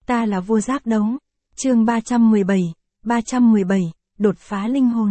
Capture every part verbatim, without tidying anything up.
Ta là vua giác đấu. Chương ba trăm mười bảy, ba trăm mười bảy, đột phá linh hồn.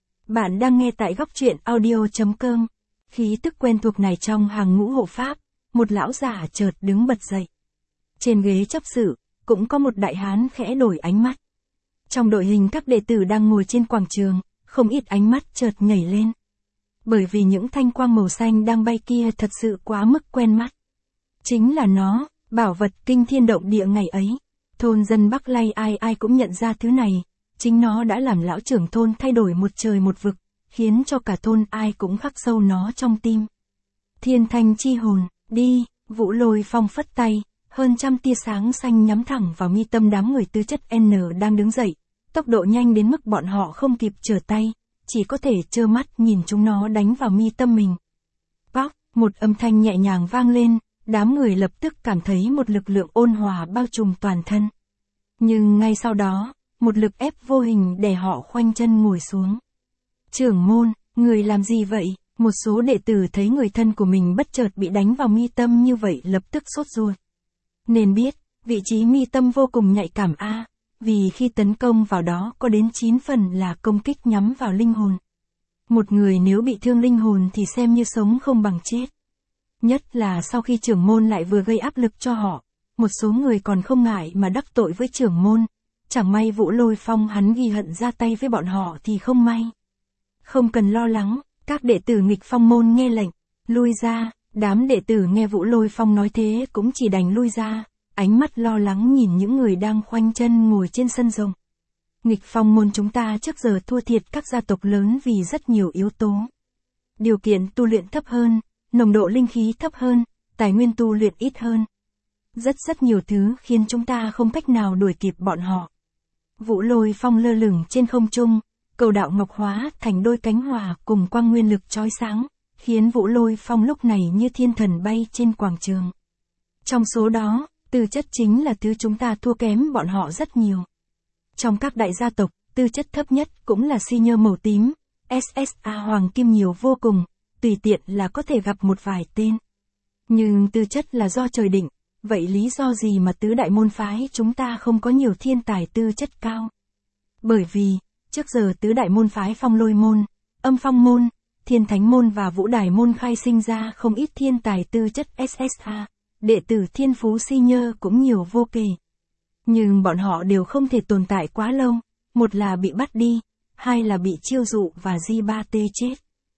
Bạn đang nghe tại góc truyện audio.com. Khí tức quen thuộc này trong hàng ngũ hộ pháp, một lão giả chợt đứng bật dậy. Trên ghế chấp sự, cũng có một đại hán khẽ đổi ánh mắt. Trong đội hình các đệ tử đang ngồi trên quảng trường, không ít ánh mắt chợt nhảy lên. Bởi vì những thanh quang màu xanh đang bay kia thật sự quá mức quen mắt. Chính là nó, bảo vật kinh thiên động địa ngày ấy. Thôn dân Bắc Lay ai ai cũng nhận ra thứ này, chính nó đã làm lão trưởng thôn thay đổi một trời một vực, khiến cho cả thôn ai cũng khắc sâu nó trong tim. Thiên thanh chi hồn, đi, Vũ Lôi Phong phất tay, hơn trăm tia sáng xanh nhắm thẳng vào mi tâm đám người tư chất N đang đứng dậy, tốc độ nhanh đến mức bọn họ không kịp trở tay, chỉ có thể trơ mắt nhìn chúng nó đánh vào mi tâm mình. Bóc, một âm thanh nhẹ nhàng vang lên, đám người lập tức cảm thấy một lực lượng ôn hòa bao trùm toàn thân. Nhưng ngay sau đó, một lực ép vô hình đè họ khoanh chân ngồi xuống. Trưởng môn, người làm gì vậy? Một số đệ tử thấy người thân của mình bất chợt bị đánh vào mi tâm như vậy lập tức sốt ruột. Nên biết, vị trí mi tâm vô cùng nhạy cảm a, vì khi tấn công vào đó có đến chín phần là công kích nhắm vào linh hồn. Một người nếu bị thương linh hồn thì xem như sống không bằng chết. Nhất là sau khi trưởng môn lại vừa gây áp lực cho họ, một số người còn không ngại mà đắc tội với trưởng môn. Chẳng may Vũ Lôi Phong hắn ghi hận ra tay với bọn họ thì không may. Không cần lo lắng, các đệ tử nghịch phong môn nghe lệnh, lui ra. Đám đệ tử nghe Vũ Lôi Phong nói thế cũng chỉ đành lui ra, ánh mắt lo lắng nhìn những người đang khoanh chân ngồi trên sân rộng. Nghịch phong môn chúng ta trước giờ thua thiệt các gia tộc lớn vì rất nhiều yếu tố. Điều kiện tu luyện thấp hơn, nồng độ linh khí thấp hơn, tài nguyên tu luyện ít hơn. Rất rất nhiều thứ khiến chúng ta không cách nào đuổi kịp bọn họ. Vũ Lôi Phong lơ lửng trên không trung, cầu đạo ngọc hóa thành đôi cánh hòa cùng quang nguyên lực chói sáng, khiến Vũ Lôi Phong lúc này như thiên thần bay trên quảng trường. Trong số đó, tư chất chính là thứ chúng ta thua kém bọn họ rất nhiều. Trong các đại gia tộc, tư chất thấp nhất cũng là si nhơ màu tím, ét ét a hoàng kim nhiều vô cùng, tùy tiện là có thể gặp một vài tên. Nhưng tư chất là do trời định, vậy lý do gì mà tứ đại môn phái chúng ta không có nhiều thiên tài tư chất cao? Bởi vì, trước giờ tứ đại môn phái Phong Lôi môn, Âm Phong môn, Thiên Thánh môn và Vũ Đài môn khai sinh ra không ít thiên tài tư chất ét ét a, đệ tử thiên phú si nhơ cũng nhiều vô kể. Nhưng bọn họ đều không thể tồn tại quá lâu, một là bị bắt đi, hai là bị chiêu dụ và di ba tê chết.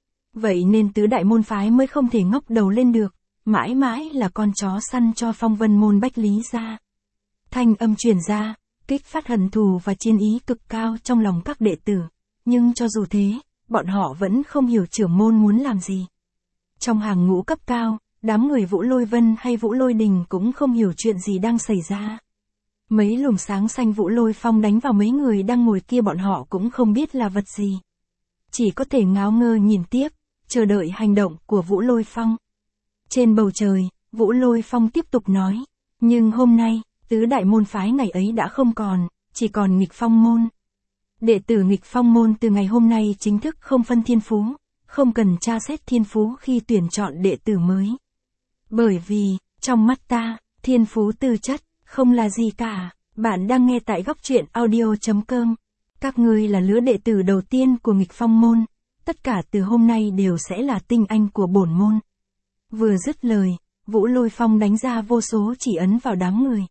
Vậy nên tứ đại môn phái mới không thể ngóc đầu lên được, mãi mãi là con chó săn cho Phong Vân môn Bách Lý gia. Thanh âm truyền ra, kích phát hận thù và chiến ý cực cao trong lòng các đệ tử, nhưng cho dù thế, bọn họ vẫn không hiểu trưởng môn muốn làm gì. Trong hàng ngũ cấp cao, đám người Vũ Lôi Vân hay Vũ Lôi Đình cũng không hiểu chuyện gì đang xảy ra. Mấy luồng sáng xanh Vũ Lôi Phong đánh vào mấy người đang ngồi kia bọn họ cũng không biết là vật gì. Chỉ có thể ngáo ngơ nhìn tiếp, chờ đợi hành động của Vũ Lôi Phong. Trên bầu trời, Vũ Lôi Phong tiếp tục nói, nhưng hôm nay, tứ đại môn phái ngày ấy đã không còn, chỉ còn nghịch phong môn. Đệ tử nghịch phong môn từ ngày hôm nay chính thức không phân thiên phú, không cần tra xét thiên phú khi tuyển chọn đệ tử mới. Bởi vì, trong mắt ta, thiên phú tư chất, không là gì cả. Bạn đang nghe tại góc truyện audio.com. Các ngươi là lứa đệ tử đầu tiên của nghịch phong môn, tất cả từ hôm nay đều sẽ là tinh anh của bổn môn. Vừa dứt lời, Vũ Lôi Phong đánh ra vô số chỉ ấn vào đám người.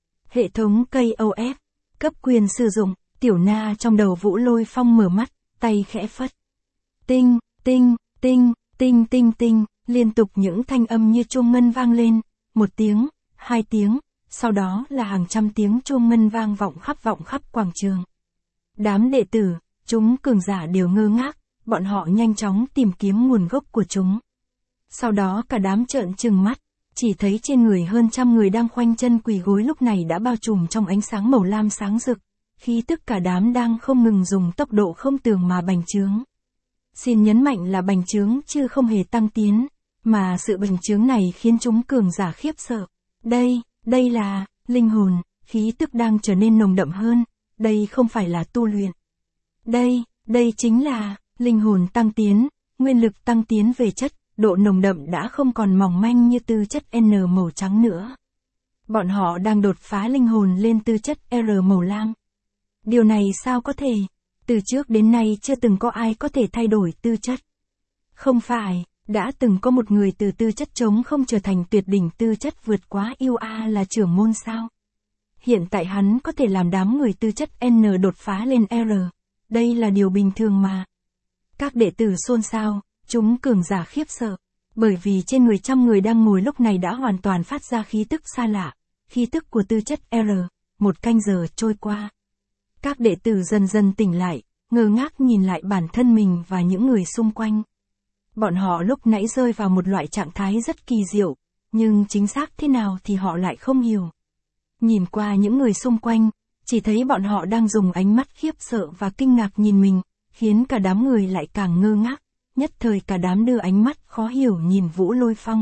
Hệ thống ca o ép, cấp quyền sử dụng. Tiểu Na trong đầu Vũ Lôi Phong mở mắt, tay khẽ phất. Tinh, tinh, tinh, tinh tinh tinh, liên tục những thanh âm như chuông ngân vang lên, một tiếng, hai tiếng, sau đó là hàng trăm tiếng chuông ngân vang vọng khắp vọng khắp quảng trường. Đám đệ tử, chúng cường giả đều ngơ ngác, bọn họ nhanh chóng tìm kiếm nguồn gốc của chúng. Sau đó cả đám trợn trừng mắt, chỉ thấy trên người hơn trăm người đang khoanh chân quỳ gối lúc này đã bao trùm trong ánh sáng màu lam sáng rực. Khi tất cả đám đang không ngừng dùng tốc độ không tưởng mà bành trướng. Xin nhấn mạnh là bành trướng chứ không hề tăng tiến, mà sự bành trướng này khiến chúng cường giả khiếp sợ. Đây, đây là, linh hồn, khí tức đang trở nên nồng đậm hơn, đây không phải là tu luyện. Đây, đây chính là, linh hồn tăng tiến, nguyên lực tăng tiến về chất, độ nồng đậm đã không còn mỏng manh như tư chất N màu trắng nữa. Bọn họ đang đột phá linh hồn lên tư chất R màu lam. Điều này sao có thể? Từ trước đến nay chưa từng có ai có thể thay đổi tư chất. Không phải, đã từng có một người từ tư chất trống không trở thành tuyệt đỉnh tư chất vượt quá yêu a là trưởng môn sao? Hiện tại hắn có thể làm đám người tư chất N đột phá lên R. Đây là điều bình thường mà. Các đệ tử xôn xao, chúng cường giả khiếp sợ. Bởi vì trên người trăm người đang ngồi lúc này đã hoàn toàn phát ra khí tức xa lạ. Khí tức của tư chất R. Một canh giờ trôi qua. Các đệ tử dần dần tỉnh lại, ngơ ngác nhìn lại bản thân mình và những người xung quanh. Bọn họ lúc nãy rơi vào một loại trạng thái rất kỳ diệu, nhưng chính xác thế nào thì họ lại không hiểu. Nhìn qua những người xung quanh, chỉ thấy bọn họ đang dùng ánh mắt khiếp sợ và kinh ngạc nhìn mình, khiến cả đám người lại càng ngơ ngác, nhất thời cả đám đưa ánh mắt khó hiểu nhìn Vũ Lôi Phong.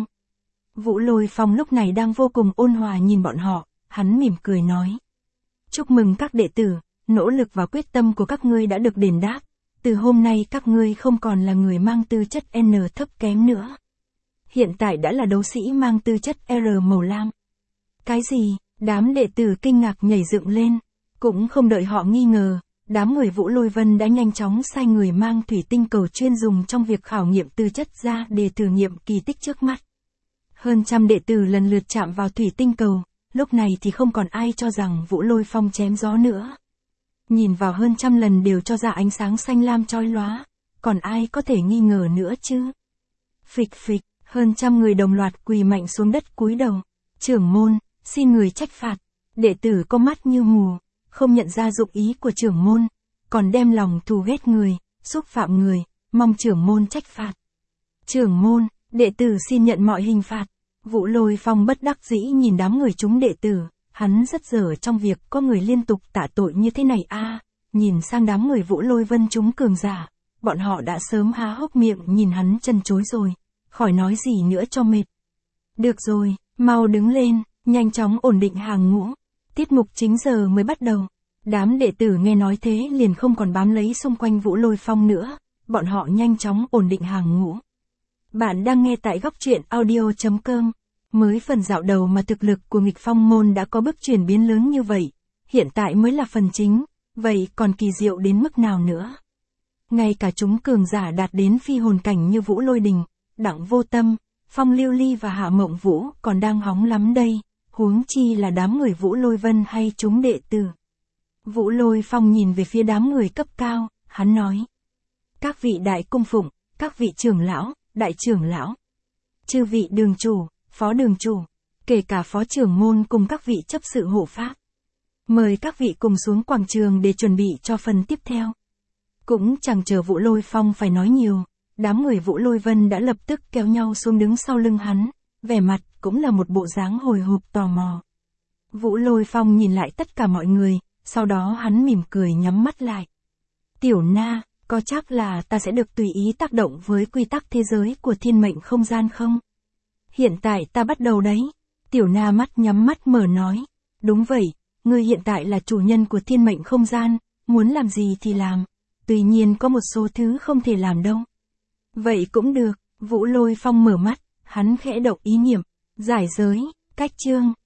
Vũ Lôi Phong lúc này đang vô cùng ôn hòa nhìn bọn họ, hắn mỉm cười nói. Chúc mừng các đệ tử, nỗ lực và quyết tâm của các ngươi đã được đền đáp. Từ hôm nay các ngươi không còn là người mang tư chất N thấp kém nữa. Hiện tại đã là đấu sĩ mang tư chất R màu lam. Cái gì? Đám đệ tử kinh ngạc nhảy dựng lên. Cũng không đợi họ nghi ngờ, đám người Vũ Lôi Vân đã nhanh chóng sai người mang thủy tinh cầu chuyên dùng trong việc khảo nghiệm tư chất ra để thử nghiệm kỳ tích trước mắt. Hơn trăm đệ tử lần lượt chạm vào thủy tinh cầu, lúc này thì không còn ai cho rằng Vũ Lôi Phong chém gió nữa. Nhìn vào hơn trăm lần đều cho ra ánh sáng xanh lam chói lóa, còn ai có thể nghi ngờ nữa chứ? Phịch phịch, hơn trăm người đồng loạt quỳ mạnh xuống đất cúi đầu. Trưởng môn, xin người trách phạt. Đệ tử có mắt như mù, không nhận ra dụng ý của trưởng môn, còn đem lòng thù ghét người, xúc phạm người, mong trưởng môn trách phạt. Trưởng môn, đệ tử xin nhận mọi hình phạt. Vũ Lôi Phong bất đắc dĩ nhìn đám người chúng đệ tử. Hắn rất dở trong việc có người liên tục tạ tội như thế này a. À, nhìn sang đám người Vũ Lôi Vân chúng cường giả, bọn họ đã sớm há hốc miệng nhìn hắn chân chối rồi, khỏi nói gì nữa cho mệt. Được rồi, mau đứng lên, nhanh chóng ổn định hàng ngũ. Tiết mục chính giờ mới bắt đầu. Đám đệ tử nghe nói thế liền không còn bám lấy xung quanh Vũ Lôi Phong nữa, bọn họ nhanh chóng ổn định hàng ngũ. Bạn đang nghe tại góc truyện audio chấm com. Mới phần dạo đầu mà thực lực của nghịch phong môn đã có bước chuyển biến lớn như vậy, hiện tại mới là phần chính, vậy còn kỳ diệu đến mức nào nữa? Ngay cả chúng cường giả đạt đến phi hồn cảnh như Vũ Lôi Đình, Đặng Vô Tâm, Phong Lưu Ly và Hạ Mộng Vũ còn đang hóng lắm đây, huống chi là đám người Vũ Lôi Vân hay chúng đệ tử. Vũ Lôi Phong nhìn về phía đám người cấp cao, hắn nói. Các vị đại cung phụng, các vị trưởng lão, đại trưởng lão, chư vị đường chủ, phó đường chủ, kể cả phó trưởng môn cùng các vị chấp sự hộ pháp. Mời các vị cùng xuống quảng trường để chuẩn bị cho phần tiếp theo. Cũng chẳng chờ Vũ Lôi Phong phải nói nhiều, đám người Vũ Lôi Vân đã lập tức kéo nhau xuống đứng sau lưng hắn, vẻ mặt cũng là một bộ dáng hồi hộp tò mò. Vũ Lôi Phong nhìn lại tất cả mọi người, sau đó hắn mỉm cười nhắm mắt lại. Tiểu Na, có chắc là ta sẽ được tùy ý tác động với quy tắc thế giới của thiên mệnh không gian không? Hiện tại ta bắt đầu đấy. Tiểu Na mắt nhắm mắt mở nói. Đúng vậy, ngươi hiện tại là chủ nhân của thiên mệnh không gian, muốn làm gì thì làm. Tuy nhiên có một số thứ không thể làm đâu. Vậy cũng được, Vũ Lôi Phong mở mắt, hắn khẽ động ý niệm, giải giới, cách chương.